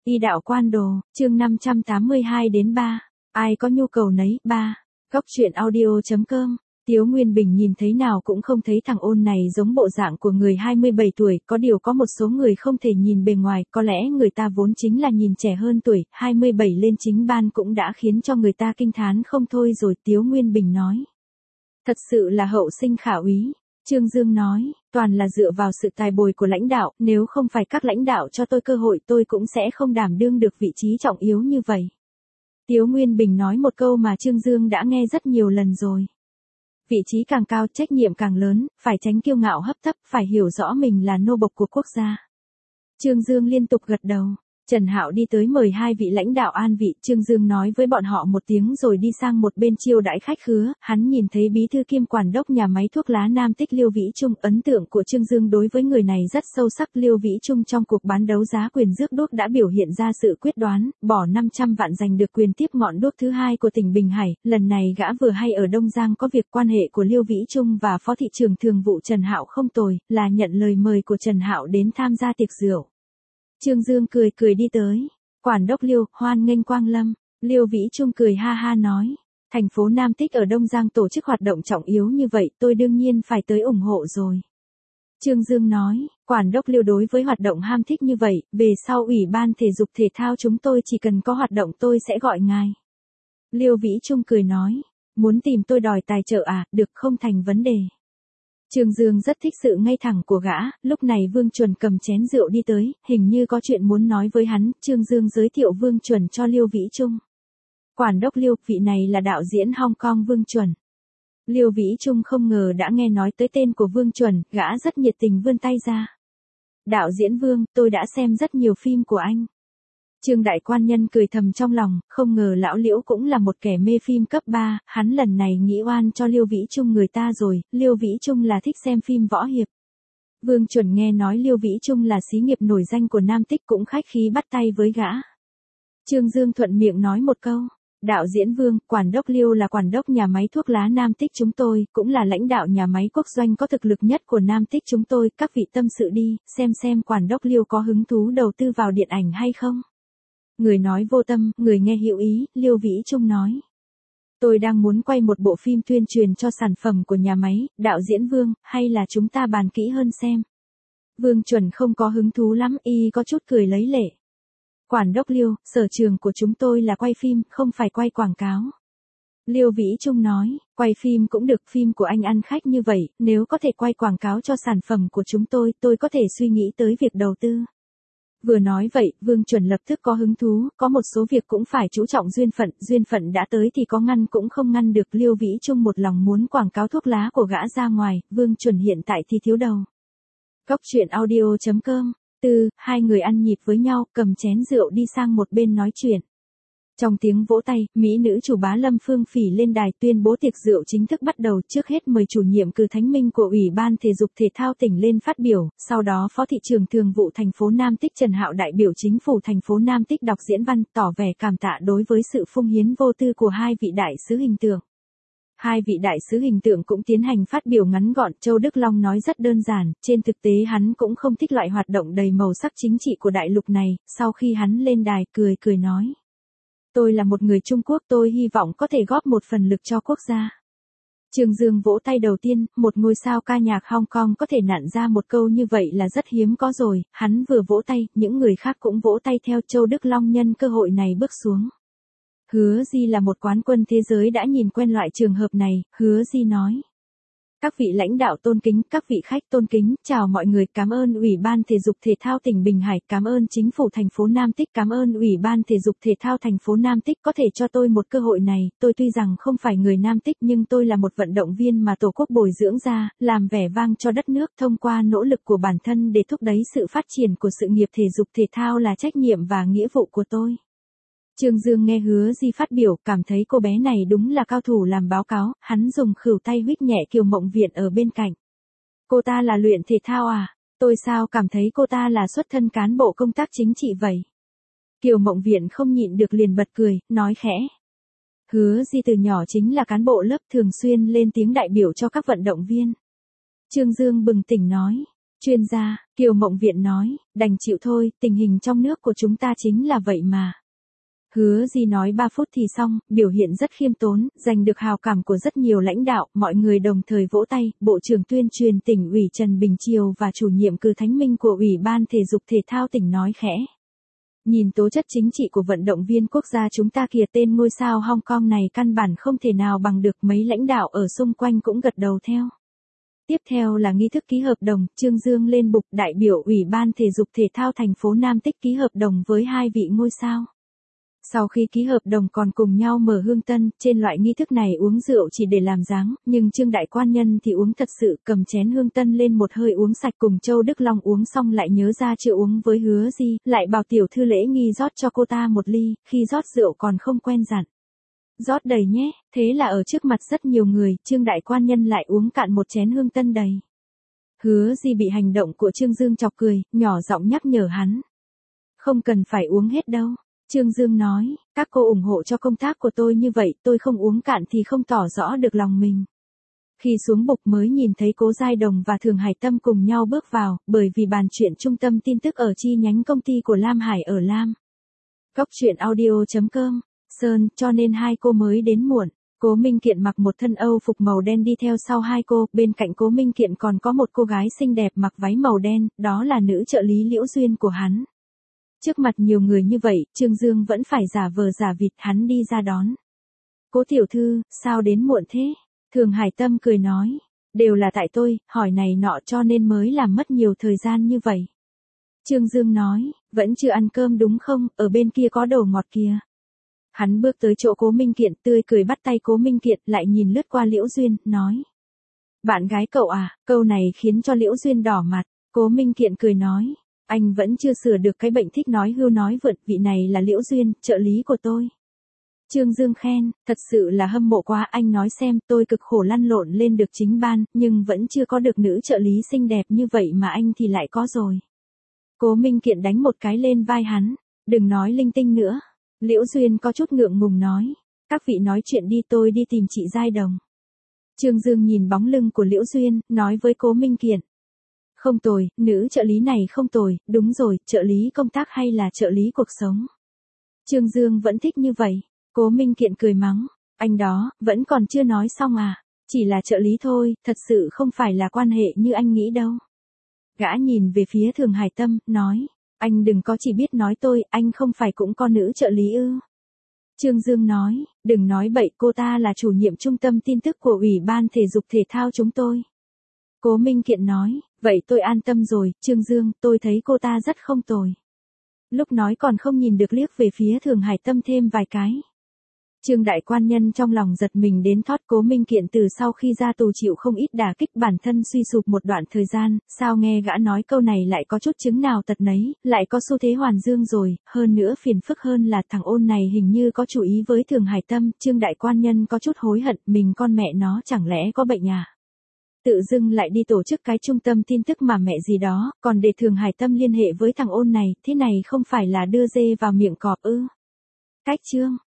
Y đạo quan đồ, chương 582 đến 3. Ai có nhu cầu nấy, 3. Góc truyện audio.com. Tiếu Nguyên Bình nhìn thấy nào cũng không thấy thằng ôn này giống bộ dạng của người 27 tuổi, có điều có một số người không thể nhìn bề ngoài, có lẽ người ta vốn chính là nhìn trẻ hơn tuổi, 27 lên chính ban cũng đã khiến cho người ta kinh thán không thôi rồi. Tiếu Nguyên Bình nói. Thật sự là hậu sinh khả úy. Trương Dương nói, toàn là dựa vào sự tài bồi của lãnh đạo, nếu không phải các lãnh đạo cho tôi cơ hội tôi cũng sẽ không đảm đương được vị trí trọng yếu như vậy. Tiếu Nguyên Bình nói một câu mà Trương Dương đã nghe rất nhiều lần rồi. Vị trí càng cao, trách nhiệm càng lớn, phải tránh kiêu ngạo hấp tấp, phải hiểu rõ mình là nô bộc của quốc gia. Trương Dương liên tục gật đầu. Trần Hạo đi tới mời hai vị lãnh đạo an vị, Trương Dương nói với bọn họ một tiếng rồi đi sang một bên chiêu đãi khách khứa, hắn nhìn thấy bí thư kiêm quản đốc nhà máy thuốc lá Nam Tích Liêu Vĩ Trung, ấn tượng của Trương Dương đối với người này rất sâu sắc. Liêu Vĩ Trung trong cuộc bán đấu giá quyền rước đuốc đã biểu hiện ra sự quyết đoán, bỏ 500 vạn giành được quyền tiếp ngọn đuốc thứ hai của tỉnh Bình Hải, lần này gã vừa hay ở Đông Giang có việc. Quan hệ của Liêu Vĩ Trung và Phó thị trưởng thường vụ Trần Hạo không tồi, là nhận lời mời của Trần Hạo đến tham gia tiệc rượu. Trương Dương cười cười đi tới. Quản đốc Liêu, hoan nghênh quang lâm. Liêu Vĩ Trung cười ha ha nói. Thành phố Nam Tích ở Đông Giang tổ chức hoạt động trọng yếu như vậy, tôi đương nhiên phải tới ủng hộ rồi. Trương Dương nói, quản đốc Liêu đối với hoạt động ham thích như vậy, về sau Ủy ban Thể dục Thể thao chúng tôi chỉ cần có hoạt động tôi sẽ gọi ngài. Liêu Vĩ Trung cười nói, muốn tìm tôi đòi tài trợ à, được, không thành vấn đề. Trương Dương rất thích sự ngay thẳng của gã, lúc này Vương Chuẩn cầm chén rượu đi tới, hình như có chuyện muốn nói với hắn. Trương Dương giới thiệu Vương Chuẩn cho Liêu Vĩ Trung. Quản đốc Liêu, vị này là đạo diễn Hong Kong Vương Chuẩn. Liêu Vĩ Trung không ngờ đã nghe nói tới tên của Vương Chuẩn, gã rất nhiệt tình vươn tay ra. Đạo diễn Vương, tôi đã xem rất nhiều phim của anh. Trương đại quan nhân cười thầm trong lòng, không ngờ lão Liễu cũng là một kẻ mê phim cấp 3, hắn lần này nghĩ oan cho Liêu Vĩ Trung người ta rồi. Liêu Vĩ Trung là thích xem phim võ hiệp. Vương Chuẩn nghe nói Liêu Vĩ Trung là xí nghiệp nổi danh của Nam Tích cũng khách khí bắt tay với gã. Trương Dương thuận miệng nói một câu, đạo diễn Vương, quản đốc Liêu là quản đốc nhà máy thuốc lá Nam Tích chúng tôi, cũng là lãnh đạo nhà máy quốc doanh có thực lực nhất của Nam Tích chúng tôi, các vị tâm sự đi, xem quản đốc Liêu có hứng thú đầu tư vào điện ảnh hay không. Người nói vô tâm, người nghe hữu ý. Liêu Vĩ Trung nói. Tôi đang muốn quay một bộ phim tuyên truyền cho sản phẩm của nhà máy, đạo diễn Vương, hay là chúng ta bàn kỹ hơn xem. Vương Chuẩn không có hứng thú lắm, y có chút cười lấy lệ. Quản đốc Liêu, sở trường của chúng tôi là quay phim, không phải quay quảng cáo. Liêu Vĩ Trung nói, quay phim cũng được, phim của anh ăn khách như vậy, nếu có thể quay quảng cáo cho sản phẩm của chúng tôi có thể suy nghĩ tới việc đầu tư. Vừa nói vậy, Vương Chuẩn lập tức có hứng thú, có một số việc cũng phải chú trọng duyên phận đã tới thì có ngăn cũng không ngăn được. Liêu Vĩ Trung một lòng muốn quảng cáo thuốc lá của gã ra ngoài, Vương Chuẩn hiện tại thì thiếu đầu. Góc truyện audio.com. Hai người ăn nhịp với nhau, cầm chén rượu đi sang một bên nói chuyện. Trong tiếng vỗ tay, mỹ nữ chủ bá Lâm Phương Phỉ lên đài tuyên bố tiệc rượu chính thức bắt đầu. Trước hết mời chủ nhiệm Cừ Thánh Minh của Ủy ban Thể dục Thể thao tỉnh lên phát biểu, sau đó Phó thị trưởng thường vụ thành phố Nam Tích Trần Hạo đại biểu chính phủ thành phố Nam Tích đọc diễn văn, tỏ vẻ cảm tạ đối với sự phung hiến vô tư của hai vị đại sứ hình tượng. Hai vị đại sứ hình tượng cũng tiến hành phát biểu ngắn gọn. Châu Đức Long nói rất đơn giản, trên thực tế hắn cũng không thích loại hoạt động đầy màu sắc chính trị của đại lục này. Sau khi hắn lên đài, cười nói. Tôi là một người Trung Quốc, tôi hy vọng có thể góp một phần lực cho quốc gia. Trương Dương vỗ tay đầu tiên, một ngôi sao ca nhạc Hong Kong có thể nặn ra một câu như vậy là rất hiếm có rồi. Hắn vừa vỗ tay, những người khác cũng vỗ tay theo. Châu Đức Long nhân cơ hội này bước xuống. Hứa Di là một quán quân thế giới đã nhìn quen loại trường hợp này. Hứa Di nói. Các vị lãnh đạo tôn kính, các vị khách tôn kính, chào mọi người, cảm ơn Ủy ban Thể dục Thể thao tỉnh Bình Hải, cảm ơn chính phủ thành phố Nam Tích, cảm ơn Ủy ban Thể dục Thể thao thành phố Nam Tích có thể cho tôi một cơ hội này. Tôi tuy rằng không phải người Nam Tích nhưng tôi là một vận động viên mà Tổ quốc bồi dưỡng ra, làm vẻ vang cho đất nước thông qua nỗ lực của bản thân để thúc đẩy sự phát triển của sự nghiệp thể dục thể thao là trách nhiệm và nghĩa vụ của tôi. Trương Dương nghe Hứa Di phát biểu, cảm thấy cô bé này đúng là cao thủ làm báo cáo, hắn dùng khuỷu tay huých nhẹ Kiều Mộng Viện ở bên cạnh. Cô ta là luyện thể thao à? Tôi sao cảm thấy cô ta là xuất thân cán bộ công tác chính trị vậy? Kiều Mộng Viện không nhịn được liền bật cười, nói khẽ. Hứa Di từ nhỏ chính là cán bộ lớp, thường xuyên lên tiếng đại biểu cho các vận động viên. Trương Dương bừng tỉnh nói. Chuyên gia, Kiều Mộng Viện nói, đành chịu thôi, tình hình trong nước của chúng ta chính là vậy mà. Hứa Di nói 3 phút thì xong, biểu hiện rất khiêm tốn, giành được hào cảm của rất nhiều lãnh đạo, mọi người đồng thời vỗ tay, Bộ trưởng Tuyên truyền tỉnh ủy Trần Bình Triều và chủ nhiệm Cừ Thánh Minh của Ủy ban Thể dục Thể thao tỉnh nói khẽ. Nhìn tố chất chính trị của vận động viên quốc gia chúng ta kìa, tên ngôi sao Hong Kong này căn bản không thể nào bằng được, mấy lãnh đạo ở xung quanh cũng gật đầu theo. Tiếp theo là nghi thức ký hợp đồng, Trương Dương lên bục, đại biểu Ủy ban Thể dục Thể thao thành phố Nam Tích ký hợp đồng với 2 vị ngôi sao. Sau khi ký hợp đồng còn cùng nhau mở hương tân, trên loại nghi thức này uống rượu chỉ để làm dáng, nhưng Trương Đại Quan Nhân thì uống thật sự, cầm chén hương tân lên một hơi uống sạch, cùng Châu Đức Long uống xong lại nhớ ra chưa uống với Hứa Di, lại bảo tiểu thư Lễ Nghi rót cho cô ta một ly, khi rót rượu còn không quên dặn. Rót đầy nhé, thế là ở trước mặt rất nhiều người, Trương Đại Quan Nhân lại uống cạn một chén hương tân đầy. Hứa Di bị hành động của Trương Dương chọc cười, nhỏ giọng nhắc nhở hắn. Không cần phải uống hết đâu. Trương Dương nói, các cô ủng hộ cho công tác của tôi như vậy, tôi không uống cạn thì không tỏ rõ được lòng mình. Khi xuống bục mới nhìn thấy Cố Giai Đồng và Thường Hải Tâm cùng nhau bước vào, bởi vì bàn chuyện trung tâm tin tức ở chi nhánh công ty của Lam Hải ở Lam. Góc truyện audio.com, Sơn, cho nên hai cô mới đến muộn. Cố Minh Kiện mặc một thân Âu phục màu đen đi theo sau hai cô, bên cạnh Cố Minh Kiện còn có một cô gái xinh đẹp mặc váy màu đen, đó là nữ trợ lý Liễu Duyên của hắn. Trước mặt nhiều người như vậy, Trương Dương vẫn phải giả vờ giả vịt, hắn đi ra đón. Cố tiểu thư, sao đến muộn thế? Thường Hải Tâm cười nói, đều là tại tôi, hỏi này nọ cho nên mới làm mất nhiều thời gian như vậy. Trương Dương nói, vẫn chưa ăn cơm đúng không, ở bên kia có đồ ngọt kìa. Hắn bước tới chỗ Cố Minh Kiện, tươi cười bắt tay Cố Minh Kiện, lại nhìn lướt qua Liễu Duyên, nói. Bạn gái cậu à, câu này khiến cho Liễu Duyên đỏ mặt. Cố Minh Kiện cười nói. Anh vẫn chưa sửa được cái bệnh thích nói hưu nói vượt, vị này là Liễu Duyên, trợ lý của tôi. Trương Dương khen, thật sự là hâm mộ quá, anh nói xem, tôi cực khổ lăn lộn lên được chính ban, nhưng vẫn chưa có được nữ trợ lý xinh đẹp như vậy mà anh thì lại có rồi. Cố Minh Kiện đánh một cái lên vai hắn, đừng nói linh tinh nữa. Liễu Duyên có chút ngượng ngùng nói, các vị nói chuyện đi, tôi đi tìm chị Giai Đồng. Trương Dương nhìn bóng lưng của Liễu Duyên, nói với Cố Minh Kiện. Không tồi, nữ trợ lý này không tồi, đúng rồi, trợ lý công tác hay là trợ lý cuộc sống. Trương Dương vẫn thích như vậy. Cố Minh Kiện cười mắng, anh đó, vẫn còn chưa nói xong à, chỉ là trợ lý thôi, thật sự không phải là quan hệ như anh nghĩ đâu. Gã nhìn về phía Thường Hải Tâm, nói, anh đừng có chỉ biết nói tôi, anh không phải cũng có nữ trợ lý ư. Trương Dương nói, đừng nói bậy, cô ta là chủ nhiệm trung tâm tin tức của Ủy ban Thể dục Thể thao chúng tôi. Cố Minh Kiện nói, vậy tôi an tâm rồi, Trương Dương, tôi thấy cô ta rất không tồi. Lúc nói còn không nhìn được liếc về phía Thường Hải Tâm thêm vài cái. Trương Đại Quan Nhân trong lòng giật mình đến thót. Cố Minh Kiện từ sau khi ra tù chịu không ít đả kích, bản thân suy sụp một đoạn thời gian, sao nghe gã nói câu này lại có chút chứng nào tật nấy, lại có xu thế hoàn dương rồi, hơn nữa phiền phức hơn là thằng ôn này hình như có chú ý với Thường Hải Tâm. Trương Đại Quan Nhân có chút hối hận, mình con mẹ nó chẳng lẽ có bệnh à? Tự dưng lại đi tổ chức cái trung tâm tin tức mà mẹ gì đó, còn để Thường Hải Tâm liên hệ với thằng ôn này, thế này không phải là đưa dê vào miệng cọp ư? Cách chương